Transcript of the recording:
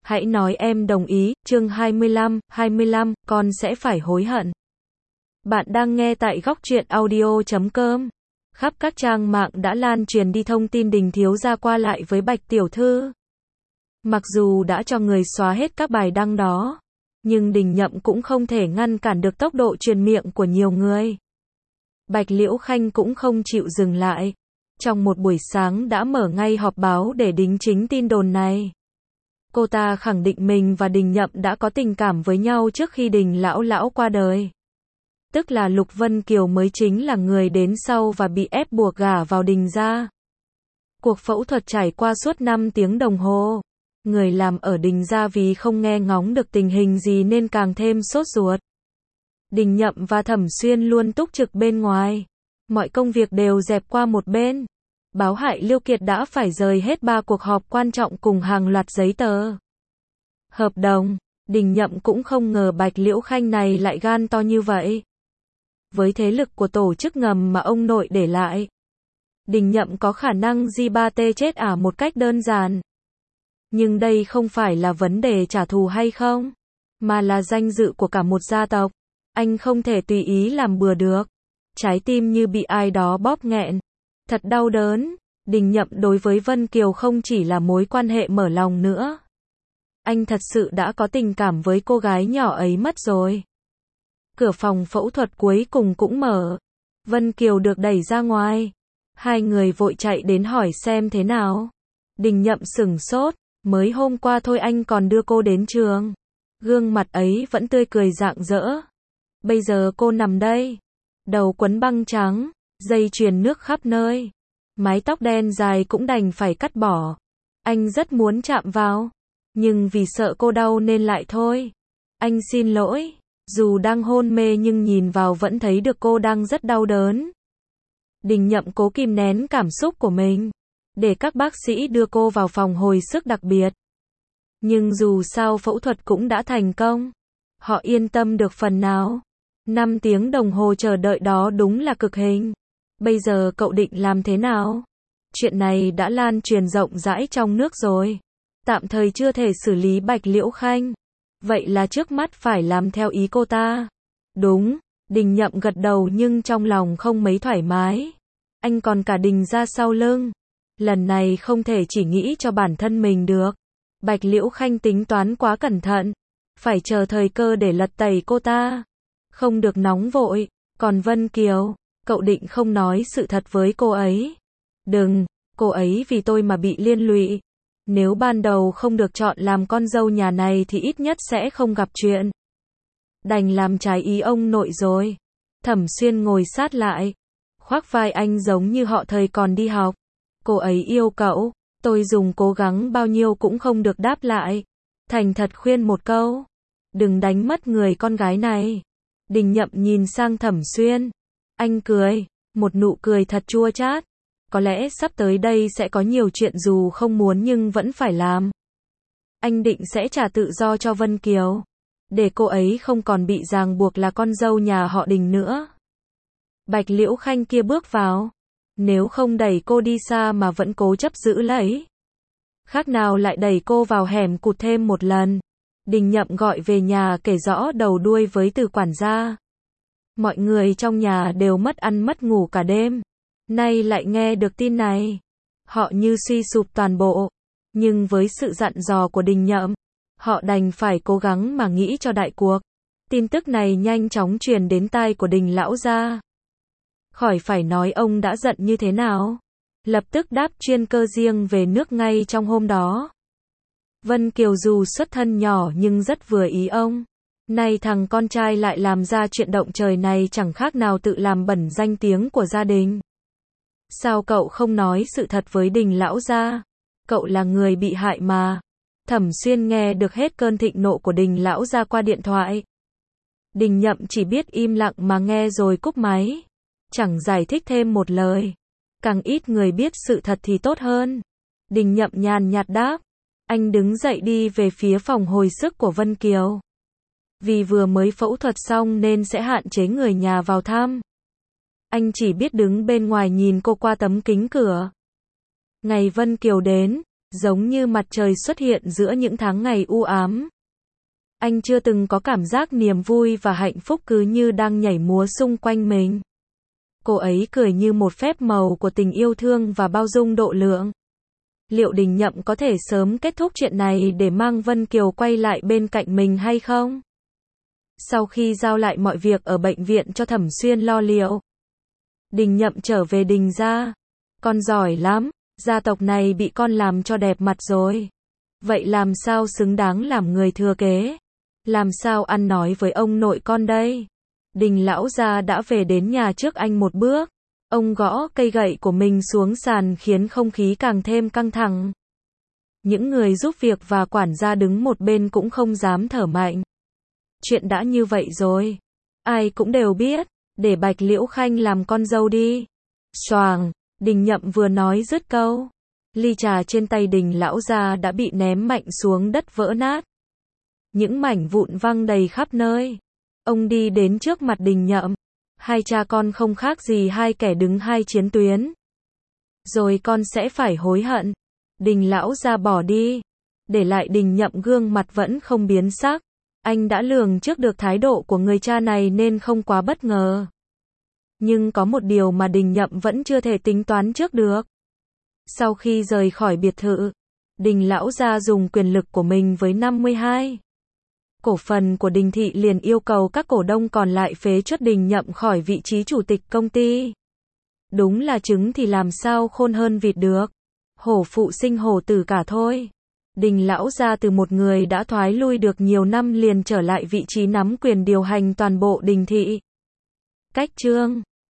Hãy nói em đồng ý, chương 25, con sẽ phải hối hận. Bạn đang nghe tại góc truyện audio.com. Khắp các trang mạng đã lan truyền đi thông tin Đình thiếu gia qua lại với Bạch tiểu thư. Mặc dù đã cho người xóa hết các bài đăng đó, nhưng Đình Nhậm cũng không thể ngăn cản được tốc độ truyền miệng của nhiều người. Bạch Liễu Khanh cũng không chịu dừng lại. Trong một buổi sáng đã mở ngay họp báo để đính chính tin đồn này. Cô ta khẳng định mình và Đình Nhậm đã có tình cảm với nhau trước khi Đình lão qua đời. Tức là Lục Vân Kiều mới chính là người đến sau và bị ép buộc gả vào Đình gia. Cuộc phẫu thuật trải qua suốt 5 tiếng đồng hồ. Người làm ở Đình gia vì không nghe ngóng được tình hình gì nên càng thêm sốt ruột. Đình Nhậm và Thẩm Xuyên luôn túc trực bên ngoài. Mọi công việc đều dẹp qua một bên. Báo hại Liêu Kiệt đã phải rời hết 3 cuộc họp quan trọng cùng hàng loạt giấy tờ. Hợp đồng. Đình Nhậm cũng không ngờ Bạch Liễu Khanh này lại gan to như vậy. Với thế lực của tổ chức ngầm mà ông nội để lại, Đình Nhậm có khả năng di ba tê chết một cách đơn giản. Nhưng đây không phải là vấn đề trả thù hay không, mà là danh dự của cả một gia tộc. Anh không thể tùy ý làm bừa được. Trái tim như bị ai đó bóp nghẹn. Thật đau đớn. Đình Nhậm đối với Vân Kiều không chỉ là mối quan hệ mở lòng nữa. Anh thật sự đã có tình cảm với cô gái nhỏ ấy mất rồi. Cửa phòng phẫu thuật cuối cùng cũng mở. Vân Kiều được đẩy ra ngoài. Hai người vội chạy đến hỏi xem thế nào. Đình Nhậm sửng sốt. Mới hôm qua thôi anh còn đưa cô đến trường. Gương mặt ấy vẫn tươi cười rạng rỡ. Bây giờ cô nằm đây. Đầu quấn băng trắng. Dây chuyền nước khắp nơi. Mái tóc đen dài cũng đành phải cắt bỏ. Anh rất muốn chạm vào. Nhưng vì sợ cô đau nên lại thôi. Anh xin lỗi. Dù đang hôn mê nhưng nhìn vào vẫn thấy được cô đang rất đau đớn. Đình Nhậm cố kìm nén cảm xúc của mình. Để các bác sĩ đưa cô vào phòng hồi sức đặc biệt. Nhưng dù sao phẫu thuật cũng đã thành công. Họ yên tâm được phần nào. 5 tiếng đồng hồ chờ đợi đó đúng là cực hình. Bây giờ cậu định làm thế nào? Chuyện này đã lan truyền rộng rãi trong nước rồi. Tạm thời chưa thể xử lý Bạch Liễu Khanh. Vậy là trước mắt phải làm theo ý cô ta. Đúng, Đình Nhậm gật đầu nhưng trong lòng không mấy thoải mái. Anh còn cả Đình ra sau lưng. Lần này không thể chỉ nghĩ cho bản thân mình được. Bạch Liễu Khanh tính toán quá cẩn thận. Phải chờ thời cơ để lật tẩy cô ta. Không được nóng vội. Còn Vân Kiều, cậu định không nói sự thật với cô ấy. Đừng, cô ấy vì tôi mà bị liên lụy. Nếu ban đầu không được chọn làm con dâu nhà này thì ít nhất sẽ không gặp chuyện. Đành làm trái ý ông nội rồi. Thẩm Xuyên ngồi sát lại. Khoác vai anh giống như họ thời còn đi học. Cô ấy yêu cậu. Tôi dùng cố gắng bao nhiêu cũng không được đáp lại. Thành thật khuyên một câu. Đừng đánh mất người con gái này. Đình Nhậm nhìn sang Thẩm Xuyên. Anh cười. Một nụ cười thật chua chát. Có lẽ sắp tới đây sẽ có nhiều chuyện dù không muốn nhưng vẫn phải làm. Anh định sẽ trả tự do cho Vân Kiều. Để cô ấy không còn bị ràng buộc là con dâu nhà họ Đình nữa. Bạch Liễu Khanh kia bước vào. Nếu không đẩy cô đi xa mà vẫn cố chấp giữ lấy. Khác nào lại đẩy cô vào hẻm cụt thêm một lần. Đình Nhậm gọi về nhà kể rõ đầu đuôi với Từ quản gia. Mọi người trong nhà đều mất ăn mất ngủ cả đêm. Nay lại nghe được tin này. Họ như suy sụp toàn bộ. Nhưng với sự dặn dò của Đình Nhậm, họ đành phải cố gắng mà nghĩ cho đại cuộc. Tin tức này nhanh chóng truyền đến tai của Đình lão gia. Khỏi phải nói ông đã giận như thế nào. Lập tức đáp chuyên cơ riêng về nước ngay trong hôm đó. Vân Kiều dù xuất thân nhỏ nhưng rất vừa ý ông. Nay thằng con trai lại làm ra chuyện động trời này chẳng khác nào tự làm bẩn danh tiếng của gia đình. Sao cậu không nói sự thật với Đình lão gia? Cậu là người bị hại mà. Thẩm Xuyên nghe được hết cơn thịnh nộ của Đình lão gia qua điện thoại. Đình Nhậm chỉ biết im lặng mà nghe rồi cúp máy. Chẳng giải thích thêm một lời. Càng ít người biết sự thật thì tốt hơn. Đình Nhậm nhàn nhạt đáp. Anh đứng dậy đi về phía phòng hồi sức của Vân Kiều. Vì vừa mới phẫu thuật xong nên sẽ hạn chế người nhà vào thăm. Anh chỉ biết đứng bên ngoài nhìn cô qua tấm kính cửa. Ngày Vân Kiều đến, giống như mặt trời xuất hiện giữa những tháng ngày u ám. Anh chưa từng có cảm giác niềm vui và hạnh phúc cứ như đang nhảy múa xung quanh mình. Cô ấy cười như một phép màu của tình yêu thương và bao dung độ lượng. Liệu Đình Nhậm có thể sớm kết thúc chuyện này để mang Vân Kiều quay lại bên cạnh mình hay không? Sau khi giao lại mọi việc ở bệnh viện cho Thẩm Xuyên lo liệu, Đình Nhậm trở về Đình gia. Con giỏi lắm, gia tộc này bị con làm cho đẹp mặt rồi. Vậy làm sao xứng đáng làm người thừa kế? Làm sao ăn nói với ông nội con đây? Đình lão gia đã về đến nhà trước anh một bước. Ông gõ cây gậy của mình xuống sàn khiến không khí càng thêm căng thẳng. Những người giúp việc và quản gia đứng một bên cũng không dám thở mạnh. Chuyện đã như vậy rồi. Ai cũng đều biết, để Bạch Liễu Khanh làm con dâu đi. Choàng, Đình Nhậm vừa nói dứt câu. Ly trà trên tay Đình lão gia đã bị ném mạnh xuống đất vỡ nát. Những mảnh vụn văng đầy khắp nơi. Ông đi đến trước mặt Đình Nhậm. Hai cha con không khác gì hai kẻ đứng hai chiến tuyến. Rồi con sẽ phải hối hận. Đình lão gia bỏ đi. Để lại Đình Nhậm gương mặt vẫn không biến sắc. Anh đã lường trước được thái độ của người cha này nên không quá bất ngờ. Nhưng có một điều mà Đình Nhậm vẫn chưa thể tính toán trước được. Sau khi rời khỏi biệt thự, Đình lão gia dùng quyền lực của mình với 52 cổ phần của Đình thị liền yêu cầu các cổ đông còn lại phế truất Đình Nhậm khỏi vị trí chủ tịch công ty. Đúng là trứng thì làm sao khôn hơn vịt được. Hổ phụ sinh hổ tử cả thôi. Đình lão gia từ một người đã thoái lui được nhiều năm liền trở lại vị trí nắm quyền điều hành toàn bộ Đình thị. Cách chương